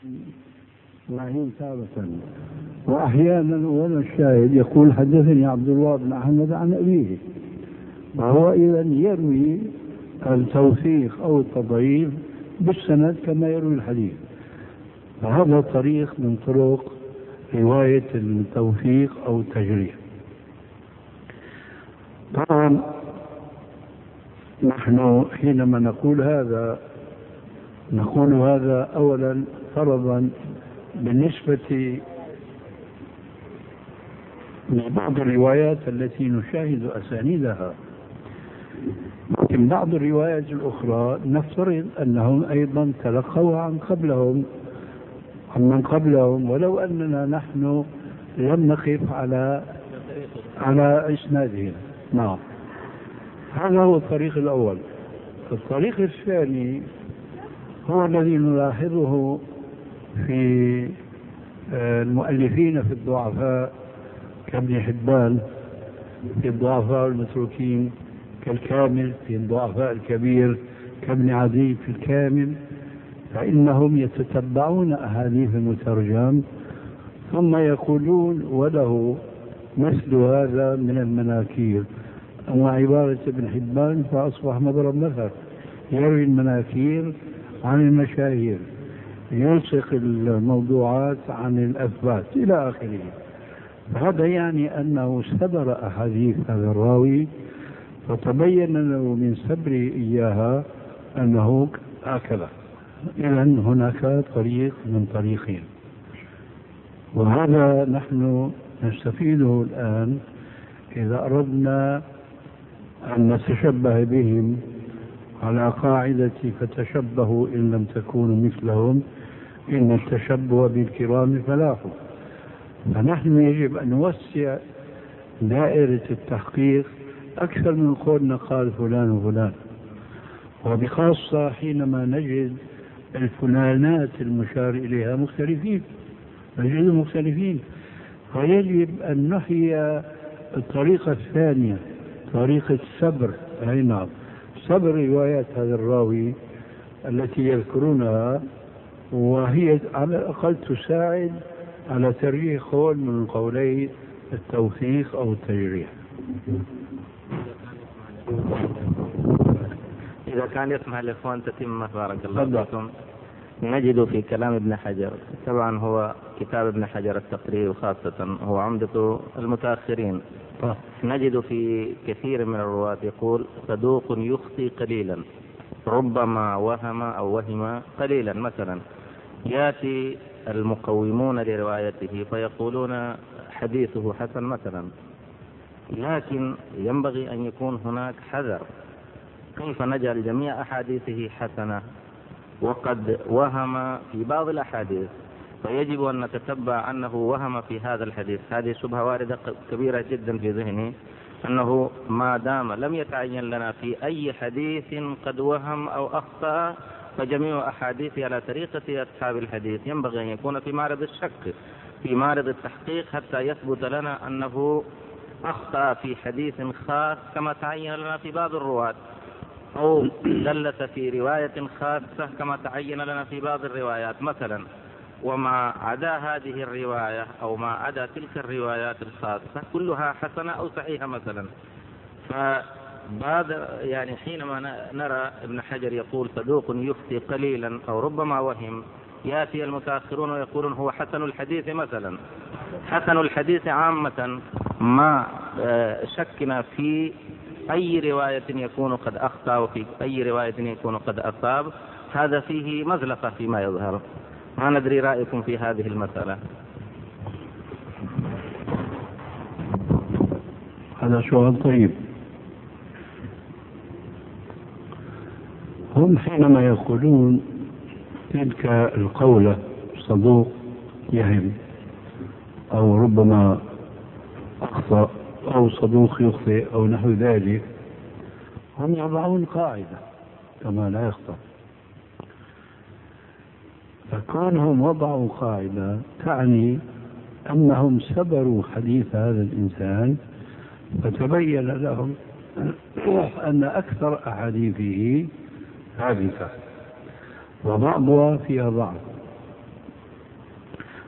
معين تارة، وأحيانا وأنا الشاهد يقول حدثني عبد الله بن أحمد عن أبيه، وهو إذا يروي التوثيق أو التضعيف بالسند كما يروي الحديث. فهذا طريق من طرق رواية التوثيق أو التجريح. طبعا نحن حينما نقول هذا أولا فرضا بالنسبة لبعض الروايات التي نشاهد أسانيدها، لكن بعض الروايات الأخرى نفترض أنهم أيضا تلقوا عن من قبلهم، ولو أننا نحن لم نقف على إسنادهم. نعم، هذا هو الطريق الأول. الطريق الثاني هو الذي نلاحظه في المؤلفين في الضعفاء كابن حبان في الضعفاء المتروكين، كالكامل في الضعفاء الكبير كابن عدي في الكامل، فإنهم يتتبعون أحاديث المترجم ثم يقولون وله مثل هذا من المناكير. أما عبارة ابن حبان فأصبح مضرب مثل، يروي المناكير عن المشاهير، يلصق الموضوعات عن الأثبات إلى آخره. هذا يعني أنه استبر أحاديث هذا الراوي فتبين له من سبره إياها أنه هكذا. إذن هناك طريق من طريقين، وهذا نحن نستفيده الآن إذا أردنا أن نتشبه بهم على قاعدة فتشبهوا إن لم تكونوا مثلهم إن التشبه بالكرام فلاح. فنحن يجب أن نوسع دائرة التحقيق أكثر من قولنا قال فلان وفلان، وبخاصة حينما نجد الفلانات المشار إليها نجد مختلفين، فيجب أن نحيي الطريقة الثانية، طريقة صبر. نعم، صبر روايات هذا الراوي التي يذكرونها، وهي على الأقل تساعد على ترجيح قول من قولي التوثيق أو التجريح. إذا كان يسمح الإخوان تتم بارك الله فيكم. نجد في كلام ابن حجر، طبعا هو كتاب ابن حجر التقريب خاصة هو عمدة المتأخرين، نجد في كثير من الرواة يقول صدوق يخطئ قليلا، ربما وهم أو وهم قليلا. مثلا يأتي المقومون لروايته فيقولون حديثه حسن مثلا، لكن ينبغي أن يكون هناك حذر. كيف نجعل جميع أحاديثه حسنة وقد وهم في بعض الأحاديث؟ فيجب أن نتتبع أنه وهم في هذا الحديث. هذه شبهة واردة كبيرة جدا في ذهني، أنه ما دام لم يتعين لنا في أي حديث قد وهم أو أخطأ فجميع أحاديثه على طريقة أصحاب الحديث ينبغي أن يكون في معرض الشك، في معرض التحقيق، حتى يثبت لنا أنه أخطأ في حديث خاص كما تعين لنا في بعض الرواة، أو دلت في رواية خاصة كما تعين لنا في بعض الروايات مثلا. وما عدا هذه الرواية أو ما عدا تلك الروايات الخاصة كلها حسنة أو صحيحة مثلا. فبعد يعني حينما نرى ابن حجر يقول صدوق يخطئ قليلا أو ربما وهم، يأتي المتأخرون ويقولون هو حسن الحديث مثلا. حسن الحديث عامة ما شكنا في أي رواية يكون قد أخطأ وفي أي رواية يكون قد أصاب، هذا فيه مزلقة فيما يظهر. ما ندري رأيكم في هذه المسألة. هذا سؤال طيب. هم حينما يقولون تلك القولة صدوق يهم أو ربما أخطأ أو صدوق يخطئ أو نحو ذلك، هم يضعون قاعدة كما لا يخطأ. فكونهم وضعوا قاعدة تعني أنهم سبروا حديث هذا الإنسان، فتبين لهم أن أكثر أحاديثه ثابتة وبعضها فيها ضعف.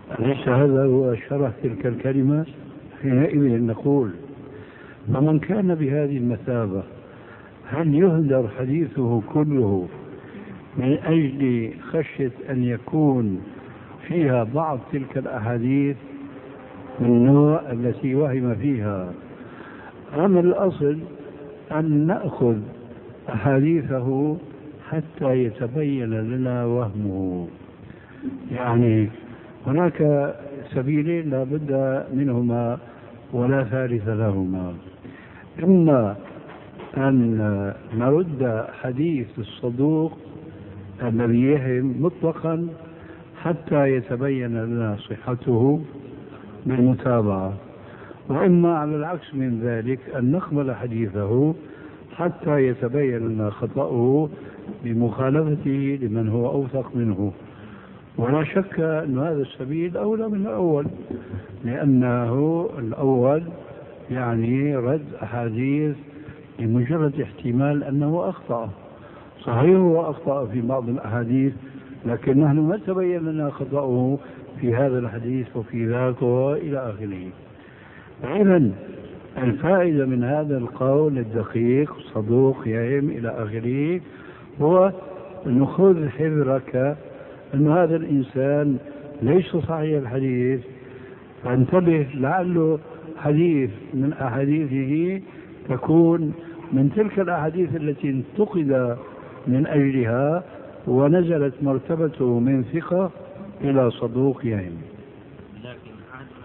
أليس هذا هو شرح تلك الكلمة؟ حينئذ نقول فمن كان بهذه المثابة هل يهدر حديثه كله من أجل خشية أن يكون فيها بعض تلك الأحاديث من النوع التي وهم فيها؟ أما الأصل أن نأخذ أحاديثه حتى يتبين لنا وهمه. يعني هناك سبيلين لا بد منهما ولا ثالث لهما: إما أن نرد حديث الصدوق الذي يهم مطلقا حتى يتبين لنا صحته بالمتابعة، وإما على العكس من ذلك أن نقبل حديثه حتى يتبين لنا خطأه بمخالفته لمن هو أوثق منه. ولا شك أن هذا السبيل أولى من الأول، لأنه الأول يعني رد أحاديث لمجرد احتمال أنه أخطأ. صحيح هو أخطأ في بعض الأحاديث، لكن نحن ما تبين لنا خطأه في هذا الحديث وفي ذاك وإلى آخره. إذن الفائدة من هذا القول الدقيق صدوق يهم إلى آخره هو أن خذ حذرك أن هذا الإنسان ليس صحيح الحديث، فانتبه لعله حديث من أحاديثه تكون من تلك الأحاديث التي انتقد من أجلها ونزلت مرتبته من ثقة إلى صدوق يهم. لكن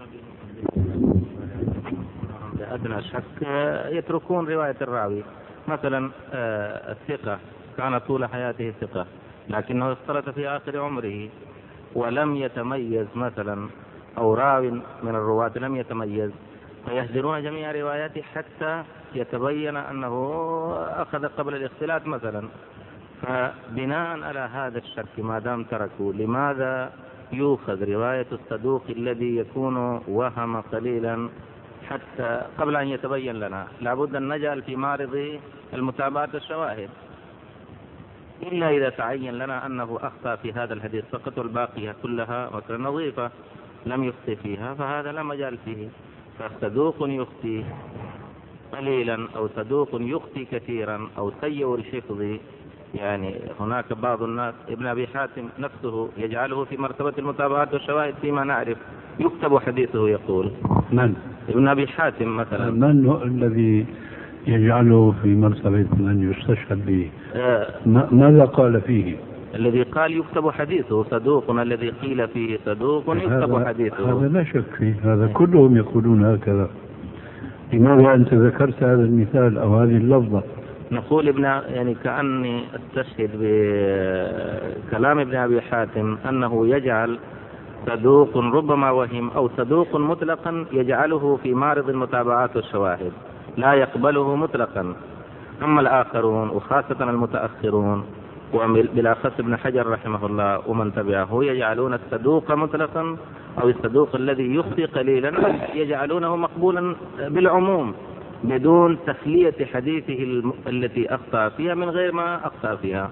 بأدنى شك يتركون رواية الراوي. مثلا الثقة كان طول حياته ثقة، لكنه اختلط في آخر عمره ولم يتميز مثلا، أو راو من الرواة لم يتميز، فيهدرون جميع رواياته حتى يتبين أنه أخذ قبل الاختلاط مثلا. فبناء على هذا الشك ما دام تركوا، لماذا يؤخذ رواية الصدوق الذي يكون وهم قليلا حتى قبل أن يتبين لنا؟ لابد أن نجعل في معرض المتابعة الشواهد، إلا إذا تعين لنا أنه أخطأ في هذا الحديث فقط والباقية كلها مثلا نظيفة لم يخطئ فيها، فهذا لا مجال فيه. فصدوق يخطئ قليلا أو صدوق يخطئ كثيرا أو سيء الحفظ، يعني هناك بعض الناس ابن أبي حاتم نفسه يجعله في مرتبة المتابعات والشواهد فيما نعرف، يكتب حديثه يقول. من؟ ابن أبي حاتم مثلا. من هو الذي يجعله في مرتبة من يستشهد به؟ ماذا قال فيه؟ الذي قال يكتب حديثه صدوق، الذي قيل فيه صدوق يكتب حديثه. هذا لا شك فيه، هذا كلهم يقولون هكذا. لماذا أنت ذكرت هذا المثال أو هذه اللفظة؟ نقول يعني كأني استشهد بكلام ابن أبي حاتم أنه يجعل صدوق ربما وهم أو صدوق مطلقا يجعله في معرض المتابعات والشواهد، لا يقبله مطلقا. أما الآخرون وخاصة المتأخرون وبالأخص ابن حجر رحمه الله ومن تبعه يجعلون الصدوق مطلقا أو الصدوق الذي يخطئ قليلا يجعلونه مقبولا بالعموم بدون تخلية حديثه التي أخطأ فيها من غير ما أخطأ فيها.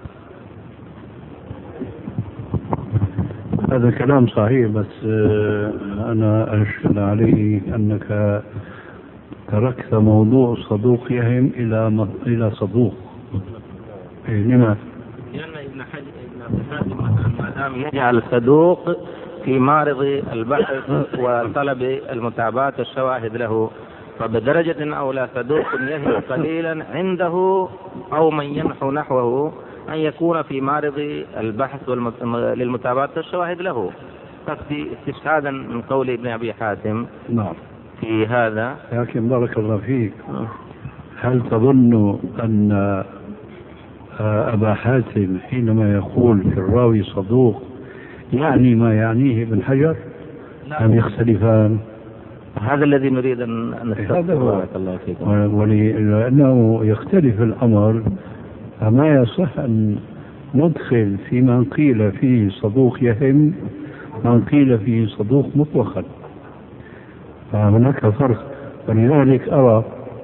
هذا كلام صحيح، بس أنا أشكل عليه أنك تركت موضوع صدوق يهم إلى صدوق. لما؟ لأن ابن أبي حاتم ما دام يجعل صدوق في معرض البحث وطلب المتابعات والشواهد له، فبدرجة أولى صدوق يهم قليلا عنده أو من ينحو نحوه أن يكون في معرض البحث للمتابعات والشواهد له. قصدي استشهادا من قول ابن أبي حاتم. نعم. في هذا. لكن بارك الله فيك، هل تظن أن أبا حاتم حينما يقول في الراوي صدوق يعني ما يعنيه ابن حجر أم يختلفان؟ هذا الذي نريد أن نستفسره. ولأنه يختلف الأمر فما يصح أن ندخل في من قيل فيه صدوق يهم من قيل فيه صدوق مطلقا، فهناك فرق. ولذلك أرى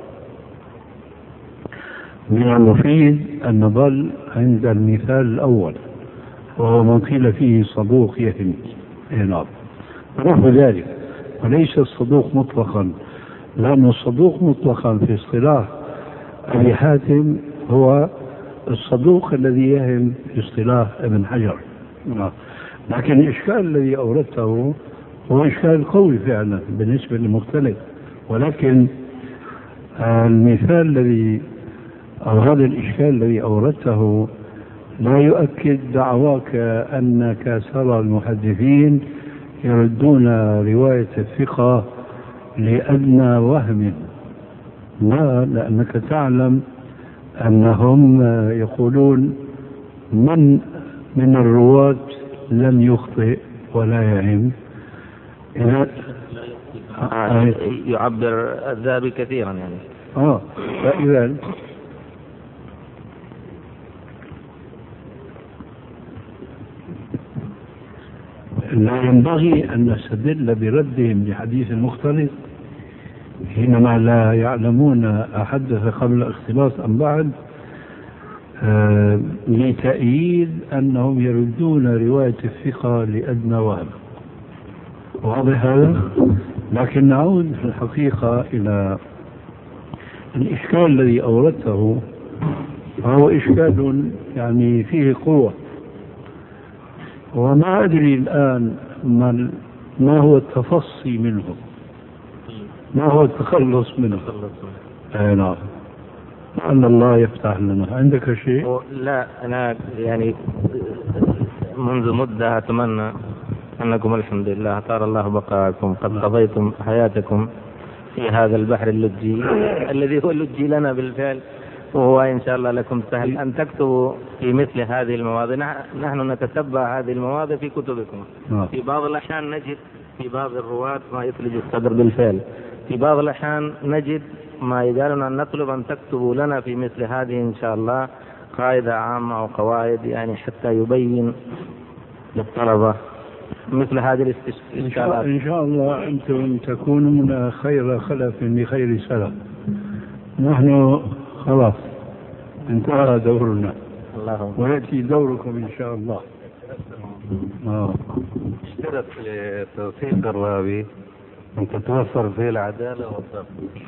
من المفيد أن نظل عند المثال الأول وهو من قيل فيه صدوق يهم. نعم. ونحو ذلك، وليس الصدوق مطلقا، لأن الصدوق مطلقا في اصطلاح أبي حاتم هو الصدوق الذي يهم في اصطلاح ابن حجر. لكن الإشكال الذي أوردته هو إشكال قوي فعلا بالنسبة للمختلف، ولكن المثال الذي أو هذا الإشكال الذي أوردته لا يؤكد دعواك أن كثر المحدثين يردون رواية الثقة لأدنى وهم. لا، لأنك تعلم أنهم يقولون من الرواة لم يخطئ ولا يهم. يعبر الذهبي كثيرا يعني. فإذا لا ينبغي أن نستدل بردهم لحديث المختلط حينما لا يعلمون أحدث قبل الاختلاط أم بعد، لتأييد أنهم يردون رواية الثقة لأدنى وهم. واضح هذا؟ لكن نعود في الحقيقة إلى الإشكال الذي أوردته، فهو إشكال يعني فيه قوة، وما أدري الآن ما هو التفصي منه، ما هو التخلص منه. نعم، لعل الله يفتح لنا. عندك شيء؟ لا، أنا يعني منذ مدة أتمنى أنكم الحمد لله طال الله بقاءكم قد قضيتم حياتكم في هذا البحر اللجي الذي هو اللجي لنا بالفعل، وهو إن شاء الله لكم سهل أن تكتبوا في مثل هذه المواضيع. نحن نتتبع هذه المواضيع في كتبكم. في بعض الأحيان نجد في بعض الرواة ما يثلج الصدر بالفعل، في بعض الأحيان نجد ما يجعلنا أن نطلب أن تكتبوا لنا في مثل هذه إن شاء الله قاعدة عامة أو قواعد، يعني حتى يبين للطلبة مثل هذه الاستشكالات. إن شاء الله أنتم تكونون خير خلف لخير سلف. نحن خلاص انتهى دورنا، ويأتي دوركم إن شاء الله. اشترط لتوثيق الراوي أن تتوفر فيه العدالة والضبط.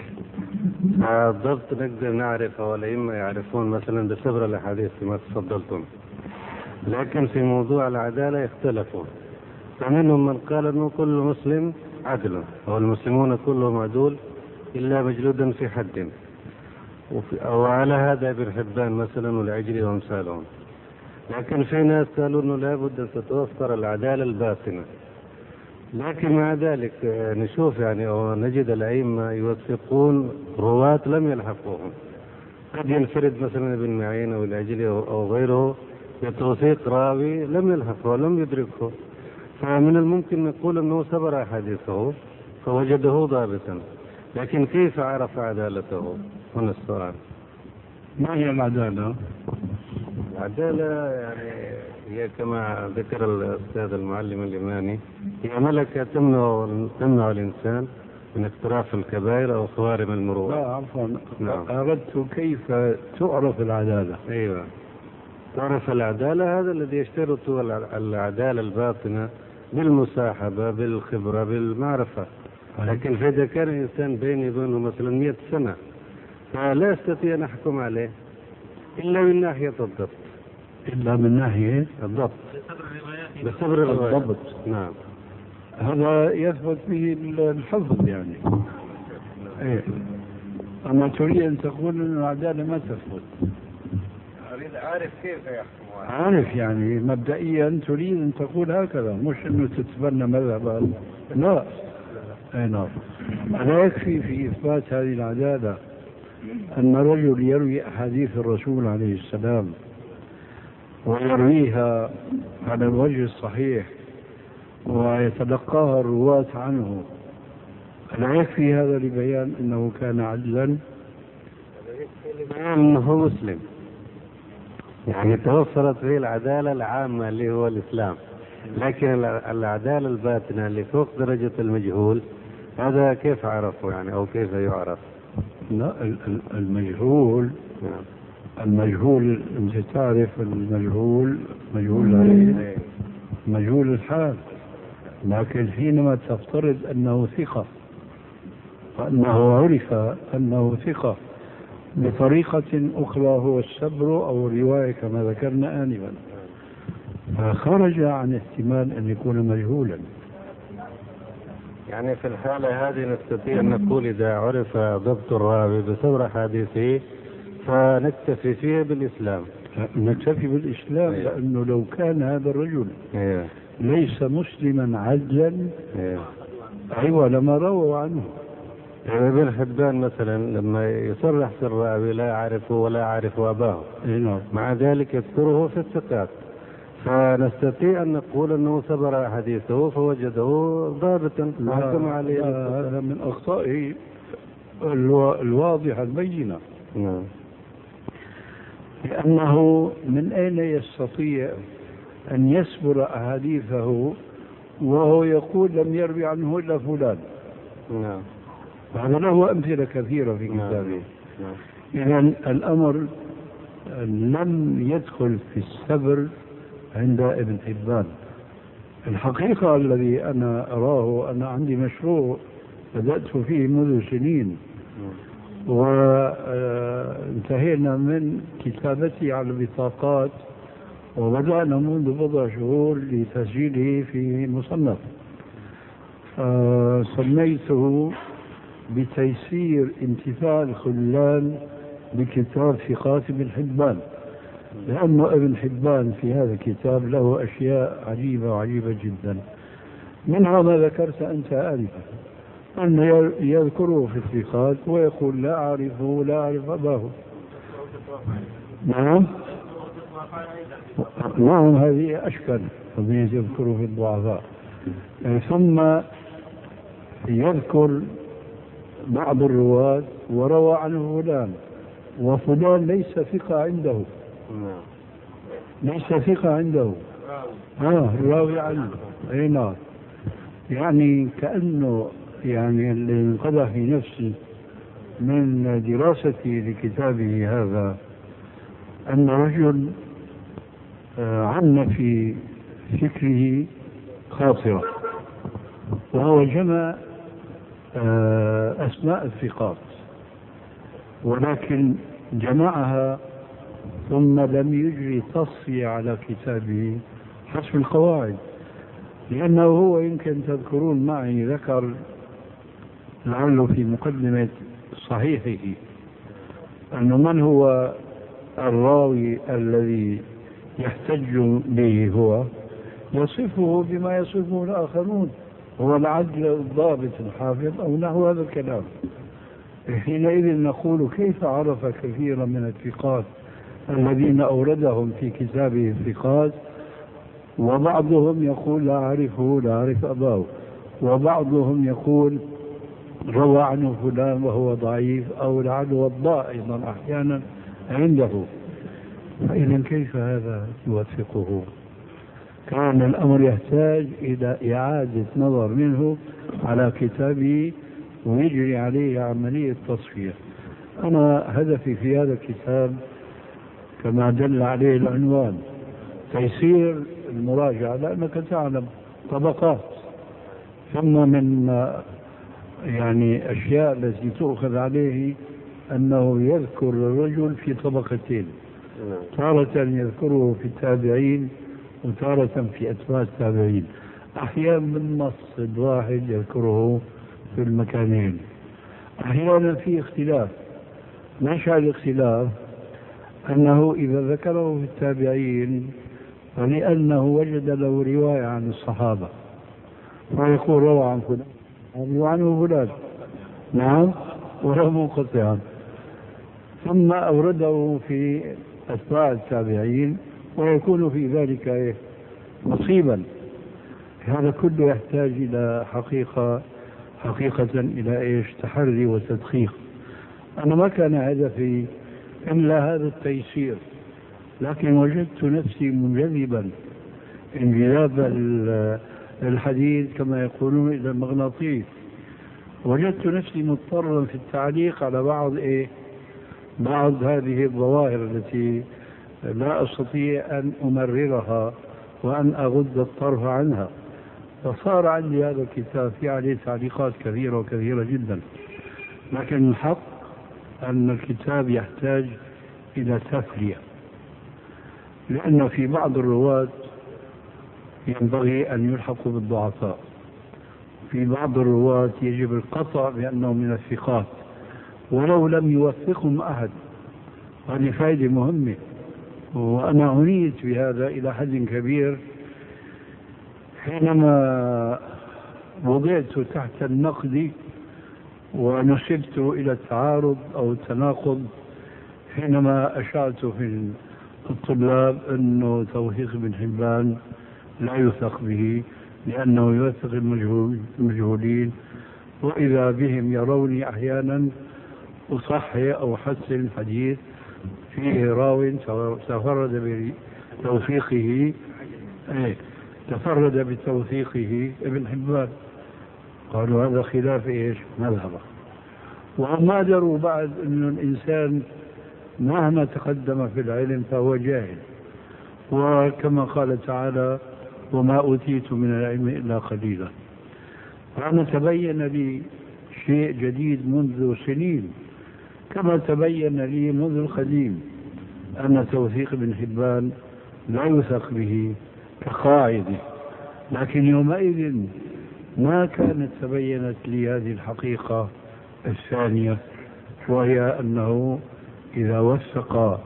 الضبط نقدر نعرفه والأئمة يعرفون مثلا بصبر الأحاديث كما تفضلتم، لكن في موضوع العدالة اختلفوا، فمنهم من قال أنه كل مسلم عدل، والمسلمون كلهم عدول إلا مجلودا في حد، وعلى هذا ابن حبان مثلا والعجلي وامثالهم. لكن في ناس قالوا انه لابد ان تتوفر العداله الباطنه. لكن مع ذلك نشوف يعني او نجد الائمه يوثقون رواه لم يلحقوهم. قد ينفرد مثلا ابن معين او العجلي او غيره بتوثيق راوي لم يلحقه ولم يدركه، فمن الممكن نقول انه سبر احاديثه فوجده ضابطا، لكن كيف عرف عدالته؟ هنا السؤال. ما هي العدالة؟ العدالة يعني هي كما ذكر الأستاذ المعلم اليماني هي ملكة تمنع الإنسان من اقتراف الكبائر أو خوارم المروءة. لا عفوا، أردت كيف تعرف العدالة. أيوة، تعرف العدالة هذا الذي يشترط العدالة الباطنة بالمصاحبة بالخبرة بالمعرفة. لكن فإذا كان إنسان بيني وبينه مثلا 100 سنة فلا أستطيع أن أحكم عليه إلا من ناحية الضبط. إلا من ناحية الضبط بصبر الرواية. الضبط، نعم، هذا يثبت به الحفظ يعني. إيه. أما تريد أن تقول أن العدالة ما تثبت. أريد أعرف كيف يحكم. عارف يعني مبدئيا تريد أن تقول هكذا، مش أنه تتبنى مذهبا. لا. أي نعم. لا يكفي في إثبات هذه العدالة أن رجل يروي أحاديث الرسول عليه السلام ويرويها على الوجه الصحيح ويتلقاها الرواة عنه، لا يكفي هذا لبيان أنه كان عدلا؟ لبيان أنه مسلم، يعني توفرت فيه العدالة العامة اللي هو الإسلام، لكن العدالة الباطنة اللي فوق درجة المجهول هذا كيف عرفه يعني أو كيف يعرف؟ لا، المجهول المجهول أنت تعرف المجهول مجهول الحال، لكن حينما تفترض أنه ثقة وأنه عرف أنه ثقة بطريقة أخرى هو السبر أو الرواية كما ذكرنا آنفا، فخرج عن احتمال أن يكون مجهولا. يعني في الحالة هذه نستطيع أن نقول إذا عرف ضبط الراوي بصبر حديثه فنكتفي فيه بالإسلام. نكتفي بالإسلام لأنه لو كان هذا الرجل ليس مسلما عدلا أيوة لما رووا عنه. يعني ابن حبان مثلا لما يصرح في الراوي لا يعرفه ولا يعرف أباه مع ذلك يذكره في الثقات، فنستطيع أن نقول أنه صبر حديثه فوجده ضابطا وحكم عليه. هذا من أخطائه الواضحة البينة. لأنه من أين يستطيع أن يسبر أحاديثه وهو يقول لم يروي عنه إلا فلان؟ هذا له أمثلة كثيرة في كتابه. إذا الأمر لم يدخل في السبر عند ابن حبان. الحقيقة الذي أنا أراه أنا عندي مشروع بدأت فيه منذ سنين وانتهينا من كتابتي على البطاقات وبدأنا منذ بضع شهور لتسجيله في مصنف سميته بتيسير انتفاع الخلان بكتاب ثقات ابن حبان، لأن ابن حبان في هذا الكتاب له أشياء عجيبة وعجيبة جدا، منها ما ذكرت أنت آنفا أنه يذكره في الثقات ويقول لا أعرفه لا أعرف أباه. نعم هذه أشكال يذكره في الضعفاء. ثم يذكر بعض الرواة وروى عنه فلان وفلان ليس ثقة عنده، الراوي عنه نعم. يعني كأنه يعني اللي انقضى في نفسي من دراستي لكتابه هذا أن رجل عن في فكره خاطرة وهو جمع أسماء الثقات ولكن جمعها ثم لم يجري تصفية على كتابه حسب القواعد، لأنه هو يمكن تذكرون معي ذكر لعله في مقدمة صحيحه أنه من هو الراوي الذي يحتج به هو يصفه بما يصفه الآخرون، هو العدل الضابط الحافظ أو نحو هذا الكلام. حينئذ نقول كيف عرف كثيرا من الثقات الذين أوردهم في كتابه الثقات وبعضهم يقول لا أعرفه لا أعرف أباه وبعضهم يقول روى عنه فلان وهو ضعيف أو لعله وضاء أيضا أحيانا عنده. فإذا كيف هذا يوثقه؟ كان الأمر يحتاج إلى إعادة نظر منه على كتابه ويجري عليه عملية تصفية. أنا هدفي في هذا الكتاب كما دل عليه العنوان تيسير المراجعة، لأنك تعلم طبقات، ثم من يعني أشياء التي تؤخذ عليه أنه يذكر الرجل في طبقتين، تارة يذكره في التابعين وتارة في أتباع التابعين، أحيانا من نص الواحد يذكره في المكانين، أحيانا في اختلاف. نشأ الاختلاف أنه إذا ذكره في التابعين فلأنه وجد له رواية عن الصحابة فيقول روى عن فلان روى عنه فلان نعم وروى منقطعا، ثم أورده في أتباع التابعين ويكون في ذلك مصيبا. هذا كله يحتاج إلى حقيقة إلى تحري وتدقيق. أنا ما كان هدفي إلا هذا التيسير، لكن وجدت نفسي منجذبا انجذاب الحديد كما يقولون إلى المغناطيس. وجدت نفسي مضطرا في التعليق على بعض هذه الظواهر التي لا أستطيع أن أمررها وأن أغض الطرف عنها. فصار عندي هذا الكتاب في عليه تعليقات كثيرة وكثيرة جدا، لكن الحق أن الكتاب يحتاج إلى تفلية، لأن في بعض الرواة ينبغي أن يلحقوا بالضعفاء، في بعض الرواة يجب القطع بأنه من الثقات ولو لم يوثقهم أحد. هذه فائدة مهمة، وأنا عنيت بهذا إلى حد كبير حينما وضعت تحت النقد ونسبت إلى التعارض أو التناقض، حينما أشعرت في الطلاب أنه توثيق ابن حبان لا يوثق به لأنه يوثق المجهولين، وإذا بهم يروني أحيانا أصحح أو حسن الحديث فيه راو تفرد بتوثيقه ابن حبان. قالوا هذا خلاف ايش؟ مذهبه. وهم ما دروا بعد انه الانسان مهما تقدم في العلم فهو جاهل، وكما قال تعالى وما اوتيت من العلم الا قليلا. فأنا تبين لي شيء جديد منذ سنين، كما تبين لي منذ القديم أن توثيق ابن حبان لا يوثق به كقاعدة، لكن يومئذ ما كانت تبينت لي هذه الحقيقة الثانية، وهي أنه إذا وثق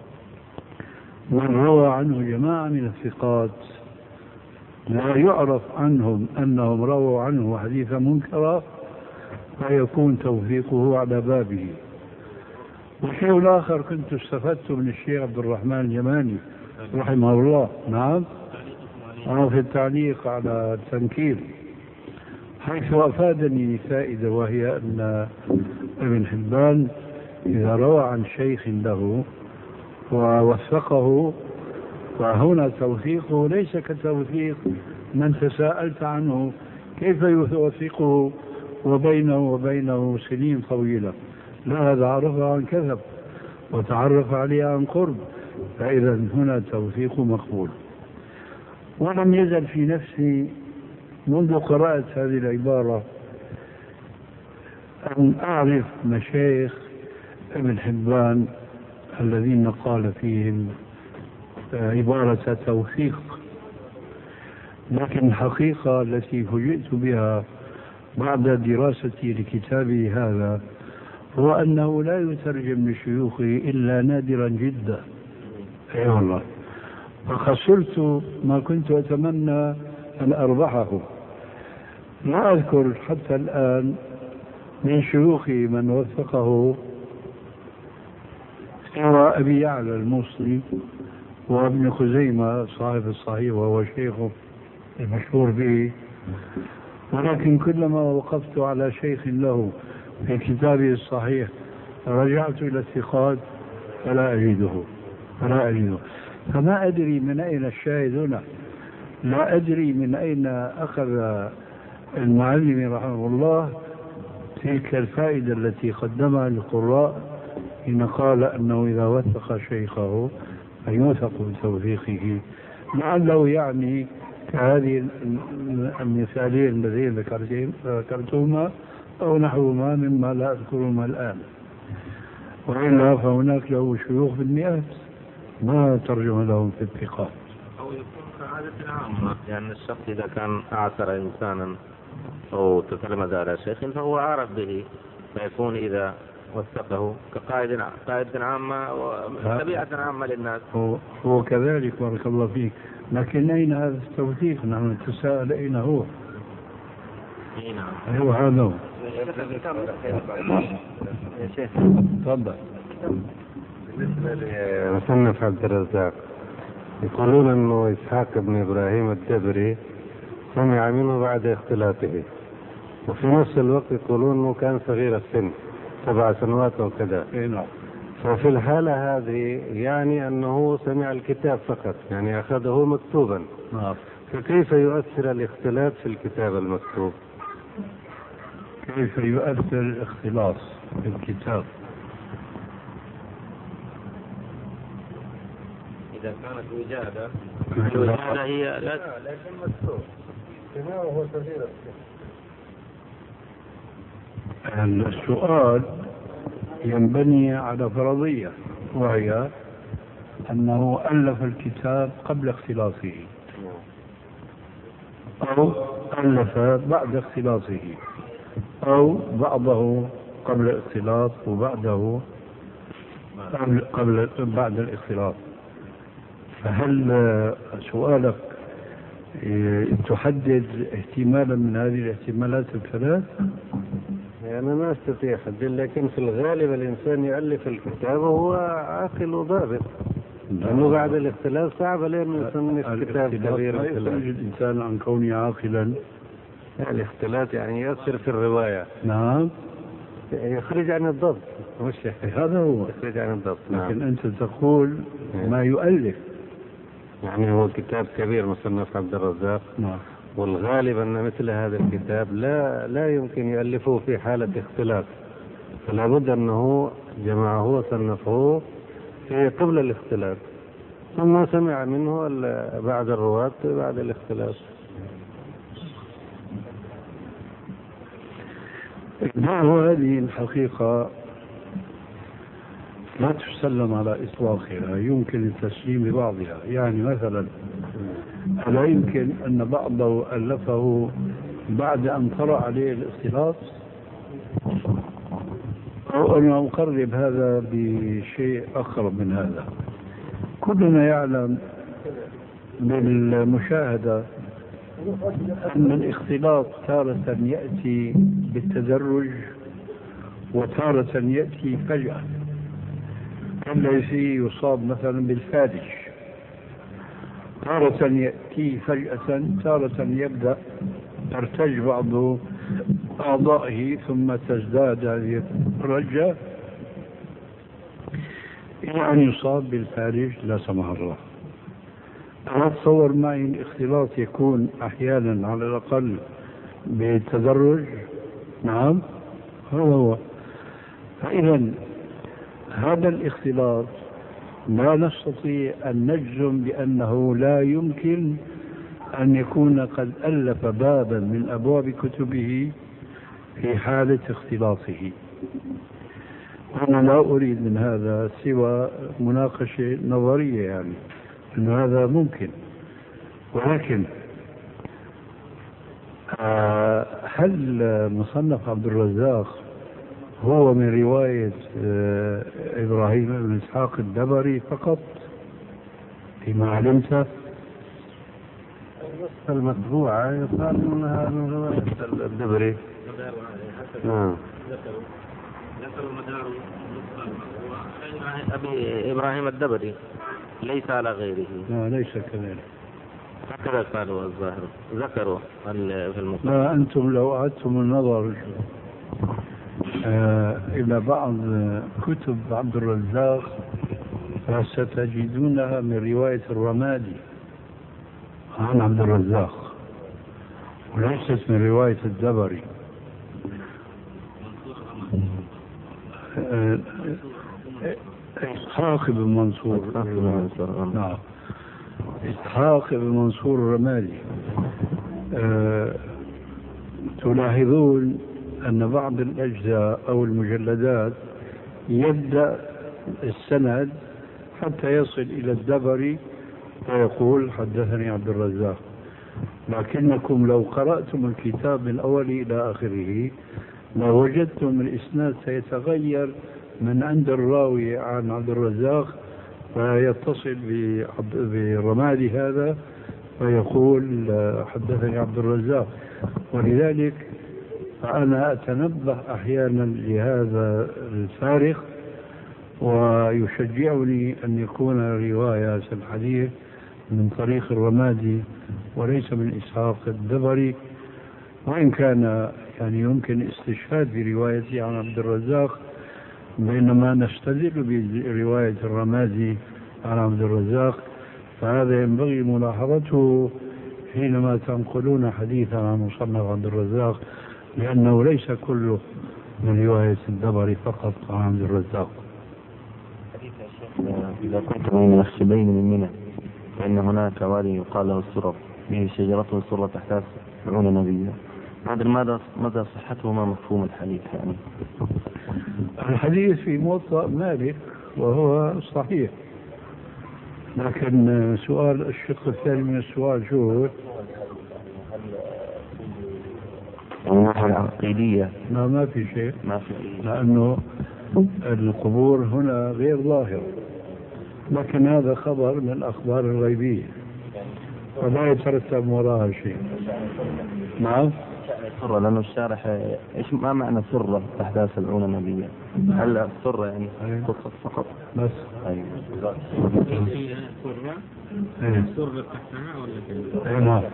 من روى عنه جماعة من الثقات لا يعرف عنهم أنهم رووا عنه حديثا منكرا فيكون توثيقه على بابه. والشيء الآخر كنت استفدت من الشيخ عبد الرحمن اليماني رحمه الله، نعم، في التعليق على التنكير، حيث أفادني فائدة، وهي أن ابن حبان إذا روى عن شيخ له ووثقه فهنا توثيقه ليس كتوثيق من تساءلت عنه كيف يوثقه وبينه سنين طويلة، لا، هذا عرفه عن كذب وتعرف عليه عن قرب، فإذا هنا توثيق مقبول. ولم يزل في نفسي منذ قراءة هذه العبارة أن أعرف مشايخ ابن حبان الذين قال فيهم عبارة توثيق، لكن الحقيقة التي فوجئت بها بعد دراستي لكتابي هذا هو أنه لا يترجم لشيوخه إلا نادرا جدا. أي والله، فخسرت ما كنت أتمنى أن أربحه. لا أذكر حتى الآن من شيوخي من وثقه سوى أبي يعلى الموصلي وابن خزيمة صاحب الصحيح وهو شيخه المشهور به، ولكن كلما وقفت على شيخ له في كتابه الصحيح رجعت إلى الثقات فلا أجده. فما أدري من أين الشاهد هنا، لا أدري من أين أخذ المعلم رحمه الله تلك الفائدة التي قدمها للقراء حين قال أنه إذا وثق شيخه فيوثق بتوثيقه، لعله يعني كهذه المثالين اللذين ذكرتهما أو نحوهما مما لا أذكرهما الآن، وإلا فهناك له شيوخ بالمئات ما ترجم لهم في الثقات. أو يكون كعادة عامة، يعني الشخص إذا كان أعثر إنسانا أو تتلمذ على شيخ فهو أعرف به، فيكون إذا وثقه كقاعدة عامة وطبيعة عامة للناس. هو كذلك بارك الله فيك، لكن أين هذا التوثيق؟ نحن نتساءل أين هو؟ نعم، هو هذا هو. يا شيخ تفضل. بالنسبة لمصنف عبد الرزاق يقولون أنه إسحاق بن إبراهيم الدبري سمع منه بعد اختلاطه، وفي نفس الوقت يقولون أنه كان صغير السن 7 سنوات وكذا. نعم. ففي الحالة هذه يعني أنه سمع الكتاب فقط، يعني أخذه مكتوبا. نعم. فكيف يؤثر الاختلاط في الكتاب المكتوب؟ كيف يؤثر الاختلاط في الكتاب؟ إذا كانت وجادة، الوجادة هي لكن مكتوب. السؤال ينبني على فرضية، وهي أنه ألف الكتاب قبل اختلاطه أو ألف بعد اختلاطه أو بعضه قبل الاختلاط وبعده بعد الاختلاط. فهل سؤالك تحدد احتمالا من هذه الاحتمالات الثلاث؟ أنا ما أستطيع أحدد، لكن في الغالب الإنسان يؤلف الكتاب وهو عاقل وضابط، لأنه بعد الاختلاف صعب لأنه يصنف كتاب كبير. لا يخرج الإنسان عن كونه عاقلا. الاختلاط يعني يؤثر في الرواية. نعم، يخرج عن الضبط، مش هذا هو يخرج عن الضبط. لكن أنت تقول ما يؤلف، يعني هو كتاب كبير مصنف عبد الرزاق. نعم. والغالب أن مثل هذا الكتاب لا يمكن يؤلفه في حالة اختلاف، فلا بد أنه جمعه وصنفه في قبل الاختلاف، ثم سمع منه بعد الرواة بعد الاختلاف. هذه الحقيقة لا تسلم على إطلاقها، يمكن التسليم ببعضها. يعني مثلا ألا يمكن أن بعضه ألفه بعد أن طرأ عليه الاختلاط؟ أو أن أقرب هذا بشيء أقرب من هذا. كلنا يعلم بالمشاهدة أن الاختلاط تارة يأتي بالتدرج وتارة يأتي فجأة، الذي يصاب مثلا بالفادج تارة يأتي فجأة، تارة يبدأ ترتج بعض أعضائه ثم تزداد هذه الرجة إلى أن يصاب بالفارج لا سمح الله. أتصور معي الاختلاط يكون أحيانا على الأقل بالتدرج. نعم، هو فإذا هذا الاختلاط لا نستطيع أن نجزم بأنه لا يمكن أن يكون قد ألف بابا من أبواب كتبه في حالة اختلاطه. أنا لا أريد من هذا سوى مناقشة نظرية، يعني أن هذا ممكن. ولكن هل مصنف عبد الرزاق هو من رواية إبراهيم بن إسحاق الدبري فقط فيما علمت؟ المطبوعة يقال أنها من رواية الدبري. نعم. أبي إبراهيم الدبري ليس على غيره. لا، ليس كذلك. هكذا قالوا الظاهر، ذكروا في المقدمة. لا، أنتم لو أردتم النظر إلى بعض كتب عبد الرزاق فستجدونها من رواية الرمادي عن عبد الرزاق وليست من رواية الدبري. إسحاق بن منصور. نعم، إسحاق بن منصور الرمادي. تلاحظون أن بعض الأجزاء أو المجلدات يبدأ السند حتى يصل إلى الدبري ويقول حدثني عبد الرزاق، لكنكم لو قرأتم الكتاب من أوله إلى آخره لوجدتم الإسناد سيتغير من عند الراوي عن عبد الرزاق فيتصل بالرمادي هذا ويقول حدثني عبد الرزاق. ولذلك فأنا أتنبه أحيانا لهذا الفارق ويشجعني أن يكون رواية الحديث من طريق الرمادي وليس من إسحاق الدبري، وإن كان يعني يمكن استشهاد بروايتي عن عبد الرزاق، بينما نستدل برواية الرمادي عن عبد الرزاق فهذا ينبغي ملاحظته حينما تنقلون حديثا عن مصنف عبد الرزاق، لأنه ليس كله من رواية الدبري فقط عن عبد الرزاق. حديث الشيخ إذا كنت بين الخشبين من منى فإن هناك وادي يقال له السرر به شجرته السرة تحتها عون نبيا. ماذا صحته وما مفهوم الحديث يعني؟ الحديث في موطأ مالك وهو صحيح، لكن سؤال الشق الثاني من السؤال شو هو؟ الناحية العقيدية. ما في شيء، ما في، لأنه القبور هنا غير ظاهرة، لكن هذا خبر من الأخبار الغيبية ولا يترتب وراها شيء. نعم. سرة، لأنه الشارح إيش ما معنى سرة أحداث العون النبية؟ هل سرة يعني قصة فقط بس؟ أيوة. سرة تحتها ولا أي نعم.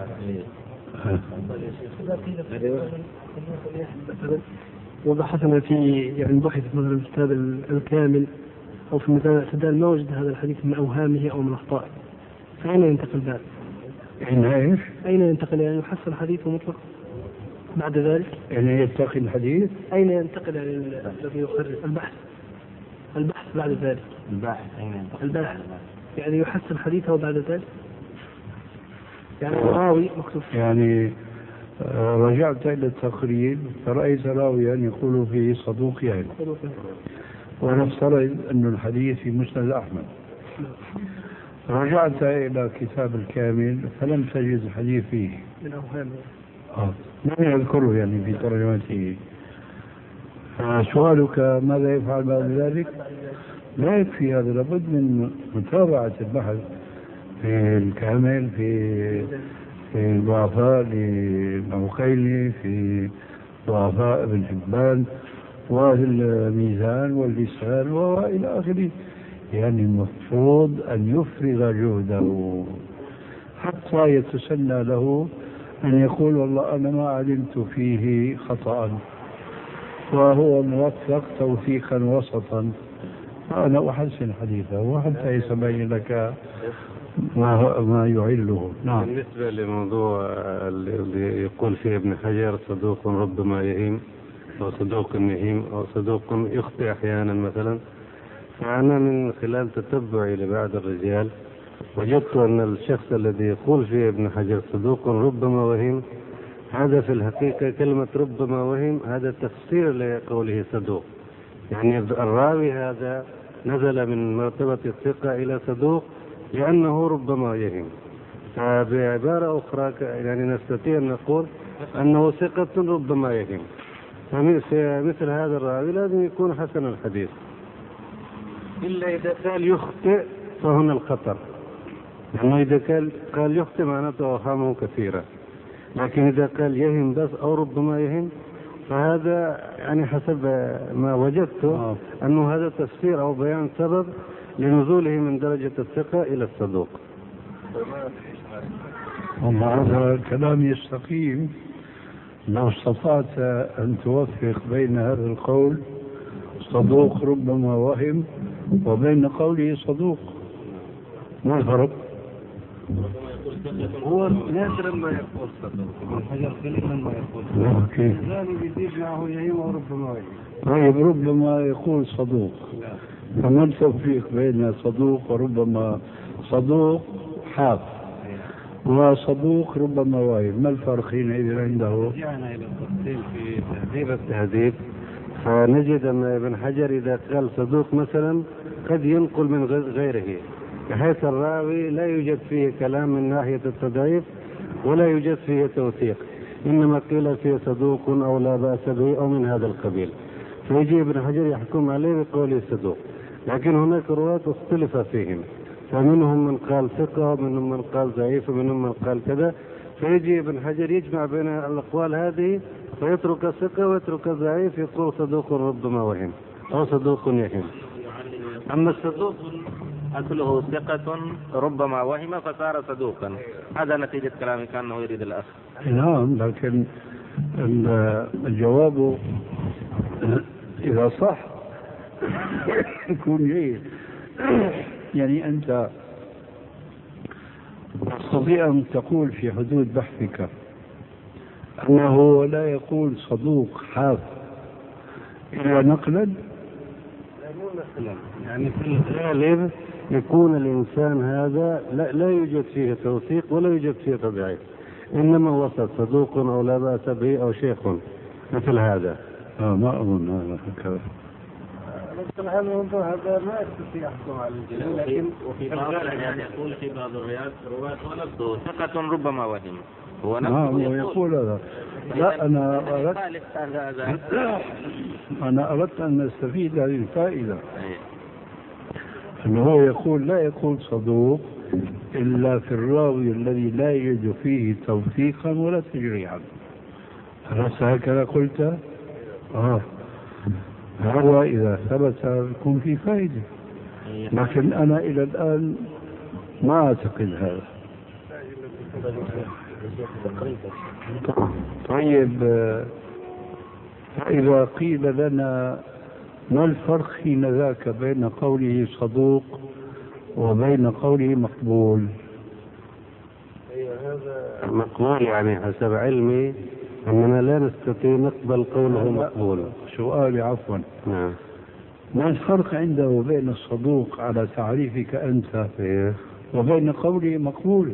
وبحثنا في يعني بحث مثلا الكتاب الكامل أو في ميزان الاعتدال ما وجد هذا الحديث من أوهامه أو من أخطائه، فأين ينتقل ذلك؟ أين ينتقل يعني يحصل الحديث مطلق بعد ذلك؟ يعني يتقي الحديث؟ أين ينتقل يعني الذي يخرج البحث بعد ذلك؟ البحث يعني يحصل حديثه بعد ذلك؟ يعني راوي مكتوب يعني رجعت إلى التقريب فرأيت راويا يقول فيه صدوق يعني، ونفترض أن الحديث في مسند أحمد. رجعت إلى كتاب الكامل فلم تجد الحديث فيه من أوهامه، لم يذكره يعني في ترجمته. سؤالك ماذا يفعل بعد ذلك؟ لا يكفي هذا، لابد من متابعة البحث في الكامل، في الضعفاء للعقيلي، في ضعفاء ابن حبان والميزان واللسان وإلى آخره. يعني المفروض أن يفرغ جهده حتى يتسنى له أن يقول والله أنا ما علمت فيه خطأ وهو موثق توثيقا وسطا، فأنا أحسن حديثه وحتى يتبين لك ما يعله. نعم. بالنسبة لموضوع اللي يقول فيه ابن حجر صدوق ربما يهيم أو صدوق يهيم أو صدوق يخطئ أحيانا مثلا، فأنا من خلال تتبعي لبعض الرجال وجدت أن الشخص الذي يقول فيه ابن حجر صدوق ربما وهيم، هذا في الحقيقة كلمة ربما وهيم هذا تفسير لقوله صدوق، يعني الراوي هذا نزل من مرتبة الثقة إلى صدوق لأنه ربما يهم. فبعبارة أخرى يعني نستطيع أن نقول أنه ثقة ربما يهم، فمثل هذا الراوي لازم يكون حسن الحديث، إلا إذا قال يخطئ فهنا الخطر، لأنه إذا قال يخطئ معناته أوهامه كثيرة، لكن إذا قال يهم بس أو ربما يهم فهذا يعني حسب ما وجدته أنه هذا تفسير أو بيان سبب لنزوله من درجة الثقة إلى الصدوق. والله هذا كلام يستقيم لو استطعت أن توفق بين هذا القول صدوق ربما وهم وبين قوله صدوق. ما الفرق؟ هو نادرا ما يقول صدوق، ابن حجر قليلا ما يقول صدوق، لازم يزيد معه يهم وربما وهم. طيب ربما يقول صدوق، فما التوفيق بين صدوق وربما صدوق حاف وصدوق ربما واهم؟ ما الفرق حينئذ عنده؟ رجعنا إلى التفصيل في تهذيب التهذيب فنجد أن ابن حجر إذا قال صدوق مثلا قد ينقل من غيره، بحيث الراوي لا يوجد فيه كلام من ناحية التضعيف ولا يوجد فيه توثيق، إنما قيل فيه صدوق أو لا بأس به أو من هذا القبيل، فيجي ابن حجر يحكم عليه بقوله صدوق. لكن هناك رواة اختلف فيهم، فمنهم من قال ثقة ومنهم من قال ضعيف ومنهم من قال كذا، فيجي ابن حجر يجمع بين الأقوال هذه فيترك الثقة ويترك الضعيف، يقول صدوق ربما وهم أو صدوق يهم. أما الصدوق أكله ثقة ربما وهم فصار صدوقا، هذا نتيجة كلامي كأنه يريد الأخ. نعم، لكن الجواب إذا صح يكون جيد. يعني أنت تستطيع أن تقول في حدود بحثك أنه لا يقول صدوق حاف إلا نقلا، يعني في الغالب يكون الإنسان هذا لا يوجد فيه توثيق ولا يوجد فيه تضعيف، إنما وسط صدوق أو لا بأس به أو شيخ مثل هذا. ما أظن هذا هكذا. هذا الموضوع هذا ما يستطيع يحكم على الجميع، لكن وفي بعض الأحيان يقول في بعض الروايات ونفسه ثقة ربما وهم، هو نفسه يقول هذا. لا أنا أردت أن نستفيد هذه الفائدة، أنه هو يقول لا يقول صدوق إلا في الراوي الذي لا يوجد فيه توثيقا ولا تجريعا. أليس هكذا قلت؟ هو إذا ثبت يكون في فائدة، لكن أنا إلى الآن ما أعتقد هذا. طيب، فإذا قيل لنا ما الفرق حين ذاك بين قوله صدوق وبين قوله مقبول؟ هذا مقبول يعني حسب علمي أننا لا نستطيع نقبل قوله مقبول. سؤالي عفوا. نعم. ما الفرق عنده بين الصدوق على تعريفك أنت وبين قوله مقبول؟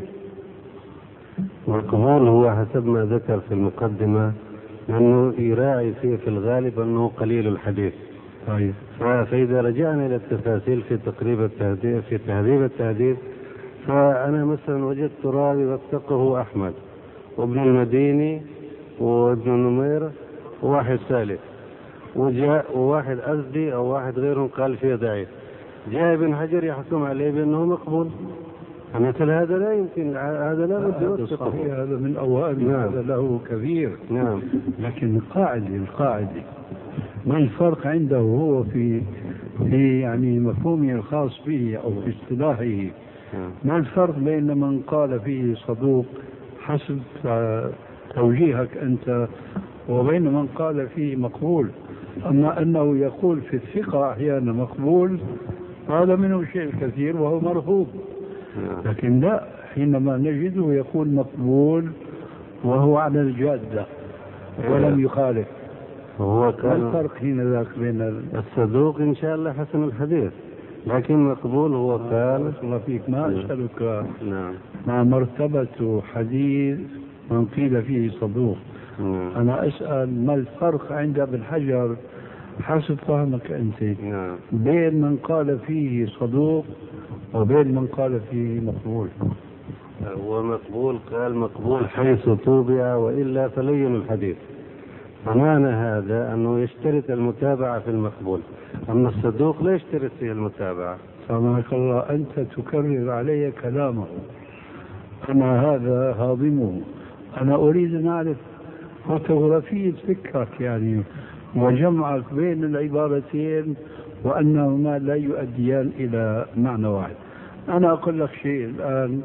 مقبول هو حسب ما ذكر في المقدمة أنه يراعي فيه في الغالب أنه قليل الحديث. طيب. فإذا رجعنا إلى التفاصيل في تقريب التهذيب في تهذيب التهذيب، فأنا مثلا وجدت راوي وثقه أحمد وابن المديني وابن نمير وواحد ثالث، وجاء وواحد أزدي أو واحد غيرهم قال فيه ضعيف، جاء ابن حجر يحكم عليه بأنه مقبول. مثل هذا لا يمكن، هذا لا بد يوثقه. هذا من أوائل. نعم. هذا له كبير. نعم. لكن القاعدة ما الفرق عنده هو في يعني مفهومه الخاص به أو في اصطلاحه؟ ما الفرق بين من قال فيه صدوق حسب توجيهك أنت وبين من قال فيه مقبول؟ أما أنه يقول في الثقة أحيانا مقبول هذا منه شيء كثير وهو مرفوض، لكن لا، حينما نجده يقول مقبول وهو على الجادة ولم يخالف. هو ما الفرق حين ذاك بين الصدوق إن شاء الله حسن الحديث، لكن مقبول هو قال الله فيك ما أسألك نعم مع مرتبة حديث من قيل فيه صدوق. أنا أسأل ما الفرق عند ابن حجر حسب فهمك أنت بين من قال فيه صدوق وبين من قال فيه مقبول؟ هو مقبول قال مقبول حيث طوبع وإلا فلين الحديث، فمعنى هذا أنه يشترط المتابعة في المقبول، أما الصدوق لا يشترط فيه المتابعة. سامحك الله، أنت تكرر علي كلامه، أنا هذا هاضمه، أنا أريد أن أعرف فوتوغرافية فكرك يعني وجمعك بين العبارتين وأنهما لا يؤديان إلى معنى واحد. أنا أقول لك شيء الآن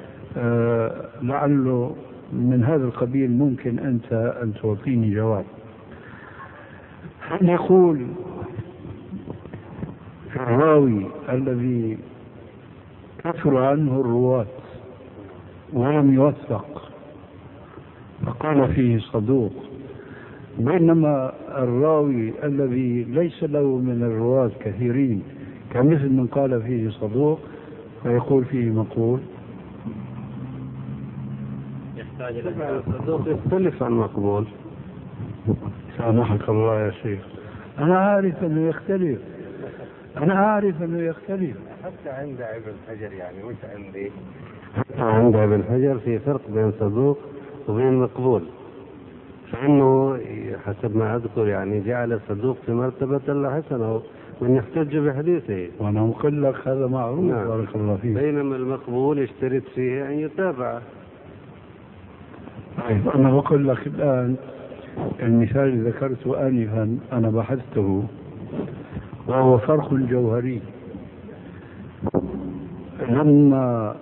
لعله من هذا القبيل ممكن أنت أن تعطيني جواب. نقول الراوي الذي كثر عنه الرواة ولم يوثق فقال فيه صدوق، بينما الراوي الذي ليس له من الرواة كثيرين كمثل من قال فيه صدوق فيقول فيه مقبول. يحتاج إلى الصدوق يختلف عن مقبول. سامحك الله يا شيخ، أنا عارف أنه يختلف، أنا عارف أنه يختلف حتى عند ابن حجر، يعني مش عندي، حتى عند ابن حجر في فرق بين صدوق وبين مقبول، فإنه حسب ما أذكر يعني جعل الصدوق في مرتبة الحسنة وأن يحتج بحديثه، وأنا أقول لك هذا معروف. نعم. بارك الله فيك. بينما المقبول يشترط فيه أن يتابع. طيب أنا بقول لك الآن المثال اللي ذكرته آنفا أنا بحثته وهو فرق جوهري. لما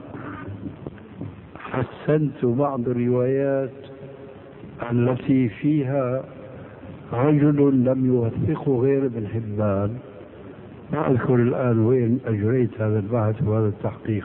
حسنت بعض الروايات التي فيها رجل لم يوثقه غير ابن حبان، ما أذكر الآن وين أجريت هذا البحث وهذا التحقيق،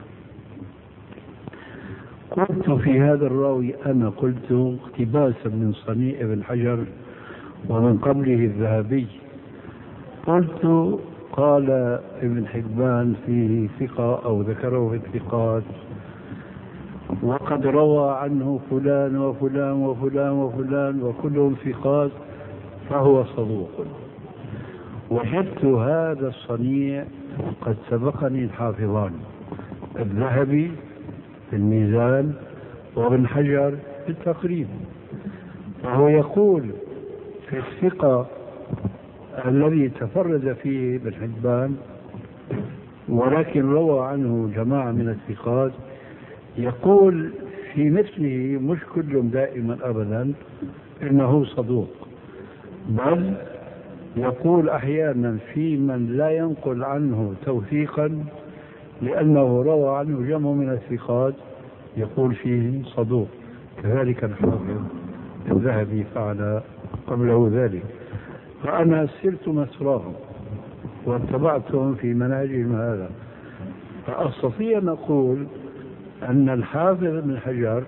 قلت في هذا الراوي أنا قلت اقتباسا من صنيع ابن حجر ومن قبله الذهبي، قلت قال ابن حبان فيه ثقة أو ذكره في الثقات وقد روى عنه فلان وفلان وفلان وفلان وكلهم ثقات فهو صدوق. وجدت هذا الصنيع قد سبقني الحافظان الذهبي في الميزان وابن حجر في التقريب، فهو يقول في الثقة الذي تفرد فيه ابن حبان ولكن روى عنه جماعة من الثقات، يقول في مثله مش كلهم دائما أبدا إنه صدوق، بل يقول أحيانا في من لا ينقل عنه توثيقا لأنه روى عنه جمع من الثقات يقول فيه صدوق. كذلك الحافظ الذهبي فعل قبله ذلك. فأنا سرت مسراهم واتبعتهم في منهجهم هذا، فأستطيع أن أقول أن الحافظ ابن حجر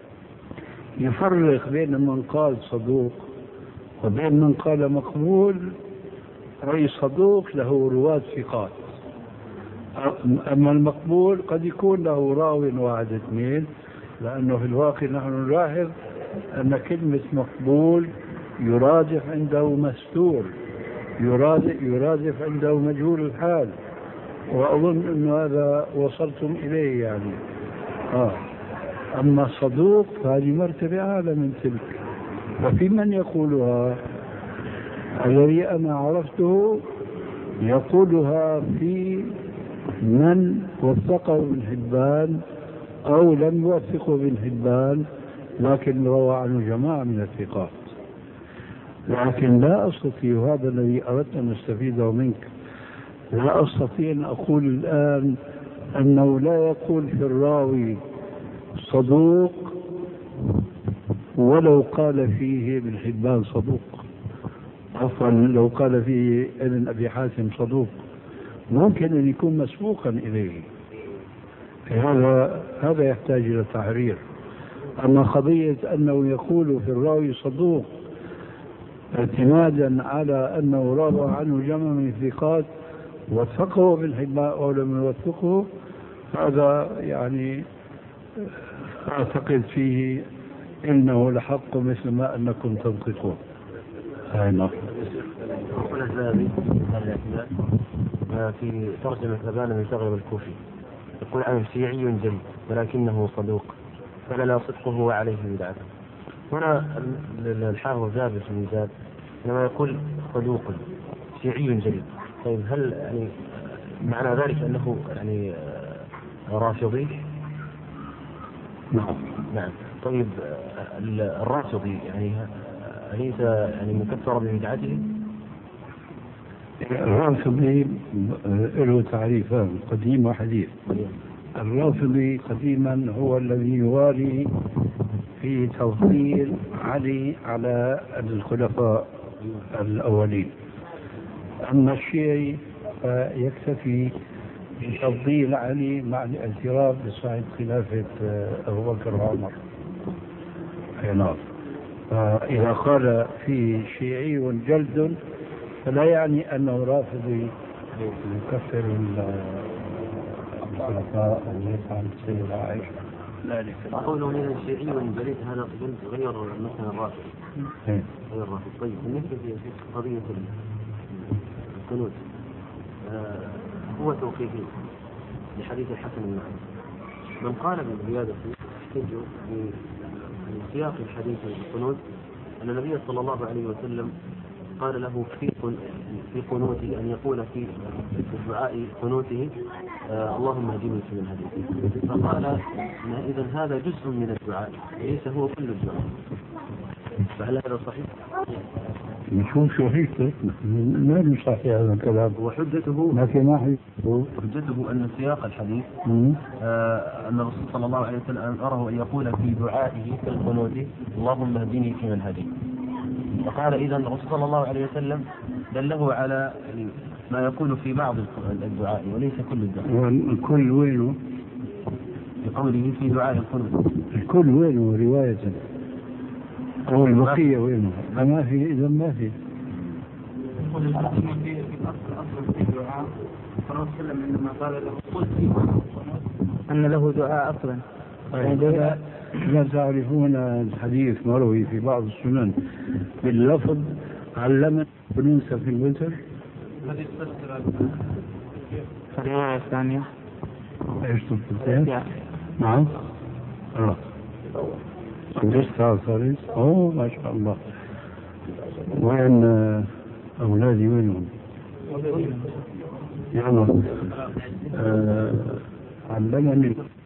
يفرق بين من قال صدوق وبين من قال مقبول، أي صدوق له رواة ثقات، أما المقبول قد يكون له راو واحد اثنين، لأنه في الواقع نحن نلاحظ أن كلمة مقبول يرادف عنده مستور، يرادف عنده مجهول الحال، وأظن أن هذا وصلتم إليه يعني. أما صدوق فهذه مرتبة أعلى من تلك. وفي من يقولها الذي أنا عرفته يقولها في من وثقه ابن حبان أو لم يوثقه ابن حبان لكن روى عنه جماعة من الثقات. لكن لا أستطيع، هذا الذي أردت أن أستفيده منك، لا أستطيع أن أقول الآن أنه لا يقول في الراوي صدوق ولو قال فيه ابن حبان صدوق، عفوا لو قال فيه ابن أبي حاتم صدوق، ممكن أن يكون مسبوقا إليه. هذا يحتاج إلى تحرير. أما قضية أنه يقول في الراوي صدوق اعتمادا على أنه روى عنه جمع من الثقات وثقه ابن حبان أو لم يوثقه، هذا يعني أعتقد فيه إنه لحق مثل ما أنكم تنطقون. نعم. يقول الذهبي في ترجمة أبان بن شغب الكوفي يقول عنه شيعي جيد ولكنه صدوق فلا صدقه وعليه بدعته. هنا الحافظ الذهبي في الميزان لما يقول صدوق شيعي جيد، طيب هل يعني معنى ذلك أنه يعني رافضي؟ نعم. طيب الرافضي يعني ليس يعني مكفر ببدعته؟ الرافضي له تعريفان قديم وحديث. الرافضي قديما هو الذي يوالي في تفضيل علي على الخلفاء الأولين، أما الشيعي فيكتفي بتفضيل علي مع الاعتراف بصحة خلافة أبو بكر وعمر. نعم. فإذا قال في شيعي جلد فلا يعني أنه رافضي يكفر الخلفاء أو يفعل السيدة عائشة. قوله من الشيعي والجليد هذا جلد غير مثلا الرافض. غير الرافض. طيب بالنسبة لقضية القنوت هو توقيفي لحديث الحسن المعنى. من قال بالزيادة يحتج بسياق الحديث القنوت أن النبي صلى الله عليه وسلم قال له في قنوته أن يقول في دعاء قنوته اللهم اهدني فيمن هديت، فقال إذا هذا جزء من الدعاء ليس هو كل الدعاء، فهل هذا صحيح؟ مش صحيح، ما مش صحيح هذا الكلام. وحجته حجته أن سياق الحديث أن الرسول صلى الله عليه وسلم أمره أن يقول في دعائه في القنوت اللهم اهدني فيمن هديت، فقال إذا الرسول صلى الله عليه وسلم دله على ما يقول في بعض الدعاء وليس كل الدعاء. والكل وينه؟ بقوله في دعاء القنوت. الكل وينه رواية أو البقية وينه؟ ما في. إذا ما في. في أصل في الدعاء فالرسول صلى الله عليه وسلم عندما قال له قل في أن له دعاء أصلا لا تعرفون الحديث مروي في بعض السنن باللفظ علمنا فلوس في الوتر. الرواية الثانية ايش تفسير؟ نعم. ليش صار اوه ما شاء الله. وين اولادي وينهم؟ يلا علمني